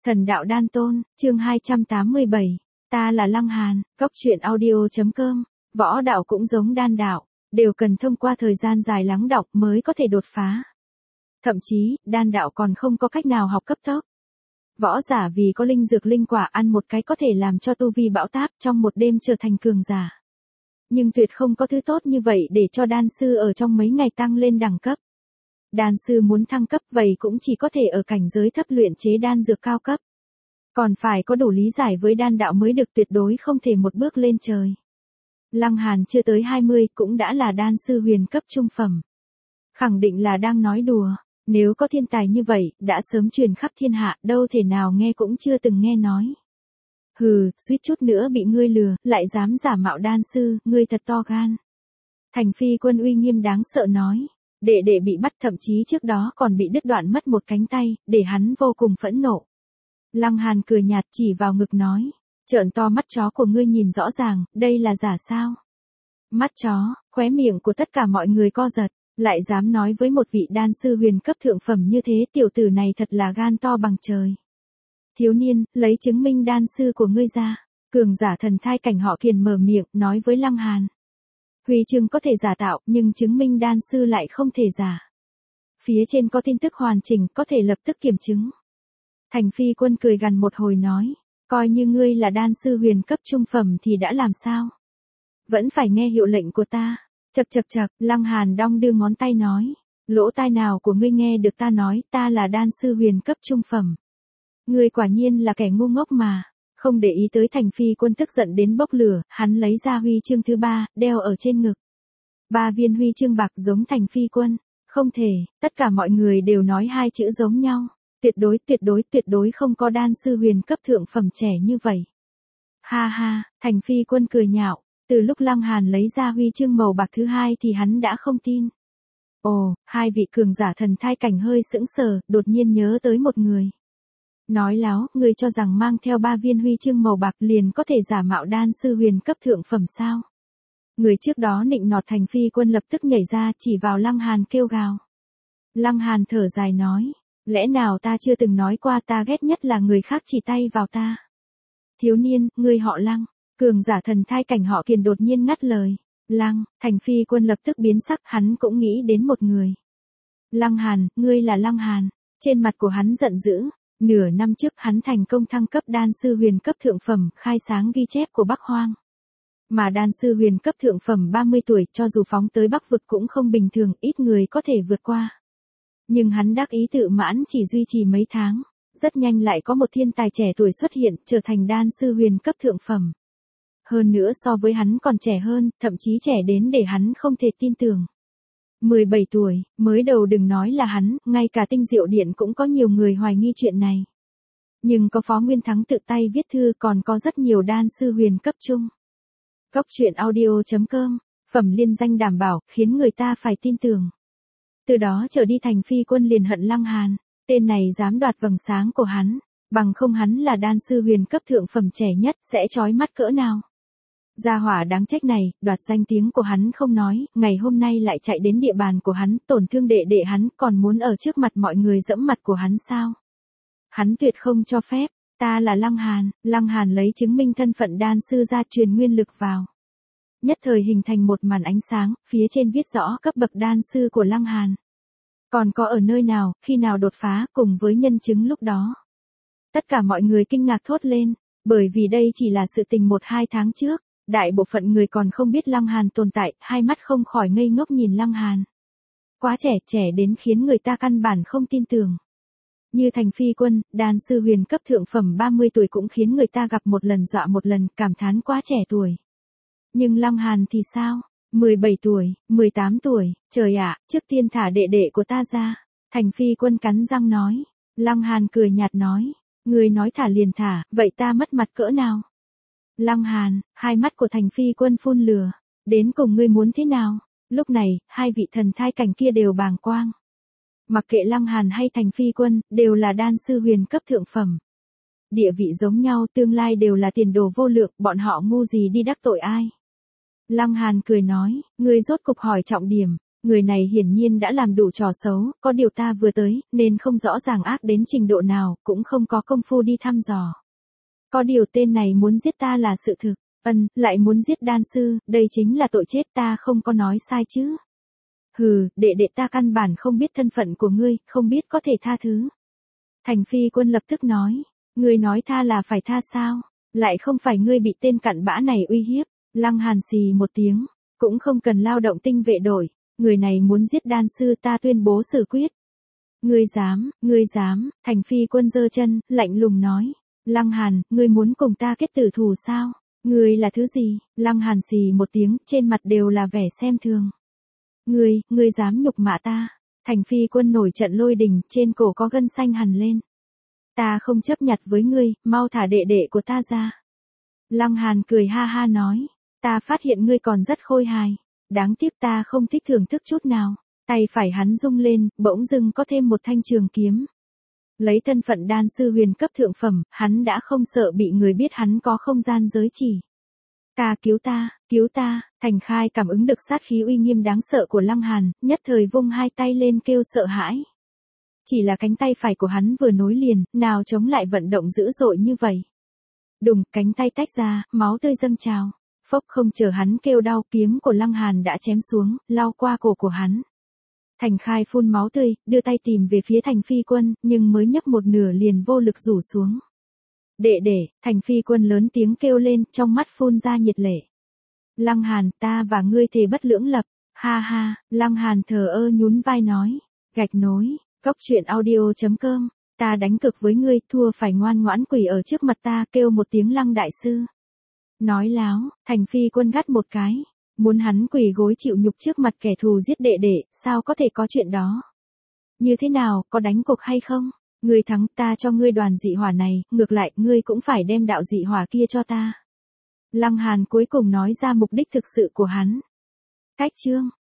Thần đạo đan tôn, chương 287. Ta là Lăng Hàn, Cốc truyện audio.com. Võ đạo cũng giống đan đạo, đều cần thông qua thời gian dài lắng đọng mới có thể đột phá. Thậm chí, đan đạo còn không có cách nào học cấp tốc. Võ giả vì có linh dược linh quả ăn một cái có thể làm cho tu vi bão táp trong một đêm trở thành cường giả. Nhưng tuyệt không có thứ tốt như vậy để cho đan sư ở trong mấy ngày tăng lên đẳng cấp. Đan sư muốn thăng cấp vậy cũng chỉ có thể ở cảnh giới thấp luyện chế đan dược cao cấp. Còn phải có đủ lý giải với đan đạo mới được, tuyệt đối không thể một bước lên trời. Lăng Hàn chưa tới 20 cũng đã là đan sư huyền cấp trung phẩm. Khẳng định là đang nói đùa, nếu có thiên tài như vậy, đã sớm truyền khắp thiên hạ, đâu thể nào nghe cũng chưa từng nghe nói. Hừ, suýt chút nữa bị ngươi lừa, lại dám giả mạo đan sư, ngươi thật to gan. Thành Phi Quân uy nghiêm đáng sợ nói. Đệ đệ bị bắt, thậm chí trước đó còn bị đứt đoạn mất một cánh tay, để hắn vô cùng phẫn nộ. Lăng Hàn cười nhạt chỉ vào ngực nói. Trợn to mắt chó của ngươi nhìn rõ ràng, đây là giả sao? Mắt chó, khóe miệng của tất cả mọi người co giật, lại dám nói với một vị đan sư huyền cấp thượng phẩm như thế, tiểu tử này thật là gan to bằng trời. Thiếu niên, lấy chứng minh đan sư của ngươi ra. Cường giả thần thai cảnh họ Kiền mở miệng, nói với Lăng Hàn. Huy chương có thể giả tạo, nhưng chứng minh đan sư lại không thể giả. Phía trên có tin tức hoàn chỉnh, có thể lập tức kiểm chứng. Thành Phi Quân cười gằn một hồi nói, coi như ngươi là đan sư huyền cấp trung phẩm thì đã làm sao? Vẫn phải nghe hiệu lệnh của ta. Chậc, Lăng Hàn đong đưa ngón tay nói, lỗ tai nào của ngươi nghe được ta nói ta là đan sư huyền cấp trung phẩm. Ngươi quả nhiên là kẻ ngu ngốc mà. Không để ý tới Thành Phi Quân tức giận đến bốc lửa, hắn lấy ra huy chương thứ 3, đeo ở trên ngực. 3 viên huy chương bạc giống Thành Phi Quân. Không thể, tất cả mọi người đều nói hai chữ giống nhau. Tuyệt đối không có đan sư huyền cấp thượng phẩm trẻ như vậy. Ha ha, Thành Phi Quân cười nhạo, từ lúc Lăng Hàn lấy ra huy chương màu bạc thứ 2 thì hắn đã không tin. Ồ, hai vị cường giả thần thai cảnh hơi sững sờ, đột nhiên nhớ tới một người. Nói láo, ngươi cho rằng mang theo 3 viên huy chương màu bạc liền có thể giả mạo đan sư huyền cấp thượng phẩm sao? Người trước đó nịnh nọt Thành Phi Quân lập tức nhảy ra chỉ vào Lăng Hàn kêu gào. Lăng Hàn thở dài nói, lẽ nào ta chưa từng nói qua ta ghét nhất là người khác chỉ tay vào ta? Thiếu niên, ngươi họ Lăng. Cường giả thần thai cảnh họ Kiền đột nhiên ngắt lời. Lăng, Thành Phi Quân lập tức biến sắc, hắn cũng nghĩ đến một người. Lăng Hàn, ngươi là Lăng Hàn. Trên mặt của hắn giận dữ. Nửa năm trước hắn thành công thăng cấp đan sư huyền cấp thượng phẩm, khai sáng ghi chép của Bắc Hoang. Mà đan sư huyền cấp thượng phẩm 30 tuổi cho dù phóng tới Bắc vực cũng không bình thường, ít người có thể vượt qua. Nhưng hắn đắc ý tự mãn chỉ duy trì mấy tháng, rất nhanh lại có một thiên tài trẻ tuổi xuất hiện, trở thành đan sư huyền cấp thượng phẩm. Hơn nữa so với hắn còn trẻ hơn, thậm chí trẻ đến để hắn không thể tin tưởng. 17 tuổi, mới đầu đừng nói là hắn, ngay cả Tinh Diệu Điện cũng có nhiều người hoài nghi chuyện này. Nhưng có Phó Nguyên Thắng tự tay viết thư, còn có rất nhiều đan sư huyền cấp trung. Cốc truyện audio.com, phẩm liên danh đảm bảo, khiến người ta phải tin tưởng. Từ đó trở đi Thành Phi Quân liền hận Lăng Hàn, tên này dám đoạt vầng sáng của hắn, bằng không hắn là đan sư huyền cấp thượng phẩm trẻ nhất, sẽ chói mắt cỡ nào. Gia hỏa đáng trách này, đoạt danh tiếng của hắn không nói, ngày hôm nay lại chạy đến địa bàn của hắn, tổn thương đệ đệ hắn, còn muốn ở trước mặt mọi người dẫm mặt của hắn sao? Hắn tuyệt không cho phép, ta là Lăng Hàn lấy chứng minh thân phận đan sư ra truyền nguyên lực vào. Nhất thời hình thành một màn ánh sáng, phía trên viết rõ cấp bậc đan sư của Lăng Hàn. Còn có ở nơi nào, khi nào đột phá, cùng với nhân chứng lúc đó. Tất cả mọi người kinh ngạc thốt lên, bởi vì đây chỉ là sự tình 1-2 tháng trước. Đại bộ phận người còn không biết Lăng Hàn tồn tại, hai mắt không khỏi ngây ngốc nhìn Lăng Hàn. Quá trẻ đến khiến người ta căn bản không tin tưởng. Như Thành Phi Quân, đan sư huyền cấp thượng phẩm 30 tuổi cũng khiến người ta gặp một lần dọa một lần, cảm thán quá trẻ tuổi. Nhưng Lăng Hàn thì sao? 17 tuổi, 18 tuổi, trời ạ, trước tiên thả đệ đệ của ta ra. Thành Phi Quân cắn răng nói. Lăng Hàn cười nhạt nói, người nói thả liền thả, vậy ta mất mặt cỡ nào? Lăng Hàn, hai mắt của Thành Phi Quân phun lửa. Đến cùng ngươi muốn thế nào? Lúc này, hai vị thần thai cảnh kia đều bàng quang. Mặc kệ Lăng Hàn hay Thành Phi Quân, đều là đan sư huyền cấp thượng phẩm. Địa vị giống nhau, tương lai đều là tiền đồ vô lượng, bọn họ ngu gì đi đắc tội ai. Lăng Hàn cười nói, ngươi rốt cục hỏi trọng điểm, Người này hiển nhiên đã làm đủ trò xấu, có điều ta vừa tới, nên không rõ ràng ác đến trình độ nào, cũng không có công phu đi thăm dò. Có điều tên này muốn giết ta là sự thực, lại muốn giết đan sư, đây chính là tội chết, ta không có nói sai chứ. Hừ, đệ đệ ta căn bản không biết thân phận của ngươi, không biết có thể tha thứ. Thành Phi Quân lập tức nói, ngươi nói tha là phải tha sao, lại không phải ngươi bị tên cặn bã này uy hiếp. Lăng Hàn xì một tiếng, cũng không cần lao động tinh vệ đội, người này muốn giết đan sư, ta tuyên bố xử quyết. Ngươi dám, Thành Phi Quân giơ chân, lạnh lùng nói, Lăng Hàn, ngươi muốn cùng ta kết tử thù sao? Ngươi là thứ gì? Lăng Hàn xì một tiếng, trên mặt đều là vẻ xem thường. Ngươi dám nhục mạ ta? Thành Phi Quân nổi trận lôi đình, trên cổ có gân xanh hằn lên. Ta không chấp nhặt với ngươi, mau thả đệ đệ của ta ra. Lăng Hàn cười ha ha nói, ta phát hiện ngươi còn rất khôi hài, đáng tiếc ta không thích thưởng thức chút nào. Tay phải hắn rung lên, bỗng dưng có thêm một thanh trường kiếm. Lấy thân phận đan sư huyền cấp thượng phẩm, hắn đã không sợ bị người biết hắn có không gian giới chỉ. Ca cứu ta, Thành Khai cảm ứng được sát khí uy nghiêm đáng sợ của Lăng Hàn, nhất thời vung hai tay lên kêu sợ hãi. Chỉ là cánh tay phải của hắn vừa nối liền, nào chống lại vận động dữ dội như vậy. Đùng, cánh tay tách ra, máu tươi dâng trào. Phốc, không chờ hắn kêu đau, kiếm của Lăng Hàn đã chém xuống, lao qua cổ của hắn. Thành Khai phun máu tươi, đưa tay tìm về phía Thành Phi Quân, nhưng mới nhấc một nửa liền vô lực rủ xuống. Đệ đệ, Thành Phi Quân lớn tiếng kêu lên, trong mắt phun ra nhiệt lệ. Lăng Hàn, ta và ngươi thề bất lưỡng lập. Ha ha, Lăng Hàn thờ ơ nhún vai nói. Gạch nối, Cốc Truyện Audio.com. Ta đánh cực với ngươi, thua phải ngoan ngoãn quỳ ở trước mặt ta, kêu một tiếng Lăng đại sư. Nói láo, Thành Phi Quân gắt một cái. Muốn hắn quỳ gối chịu nhục trước mặt kẻ thù giết đệ đệ, sao có thể có chuyện đó? Như thế nào, có đánh cuộc hay không? Ngươi thắng, ta cho ngươi đoàn dị hỏa này, ngược lại, ngươi cũng phải đem đạo dị hỏa kia cho ta. Lăng Hàn cuối cùng nói ra mục đích thực sự của hắn. Cách chương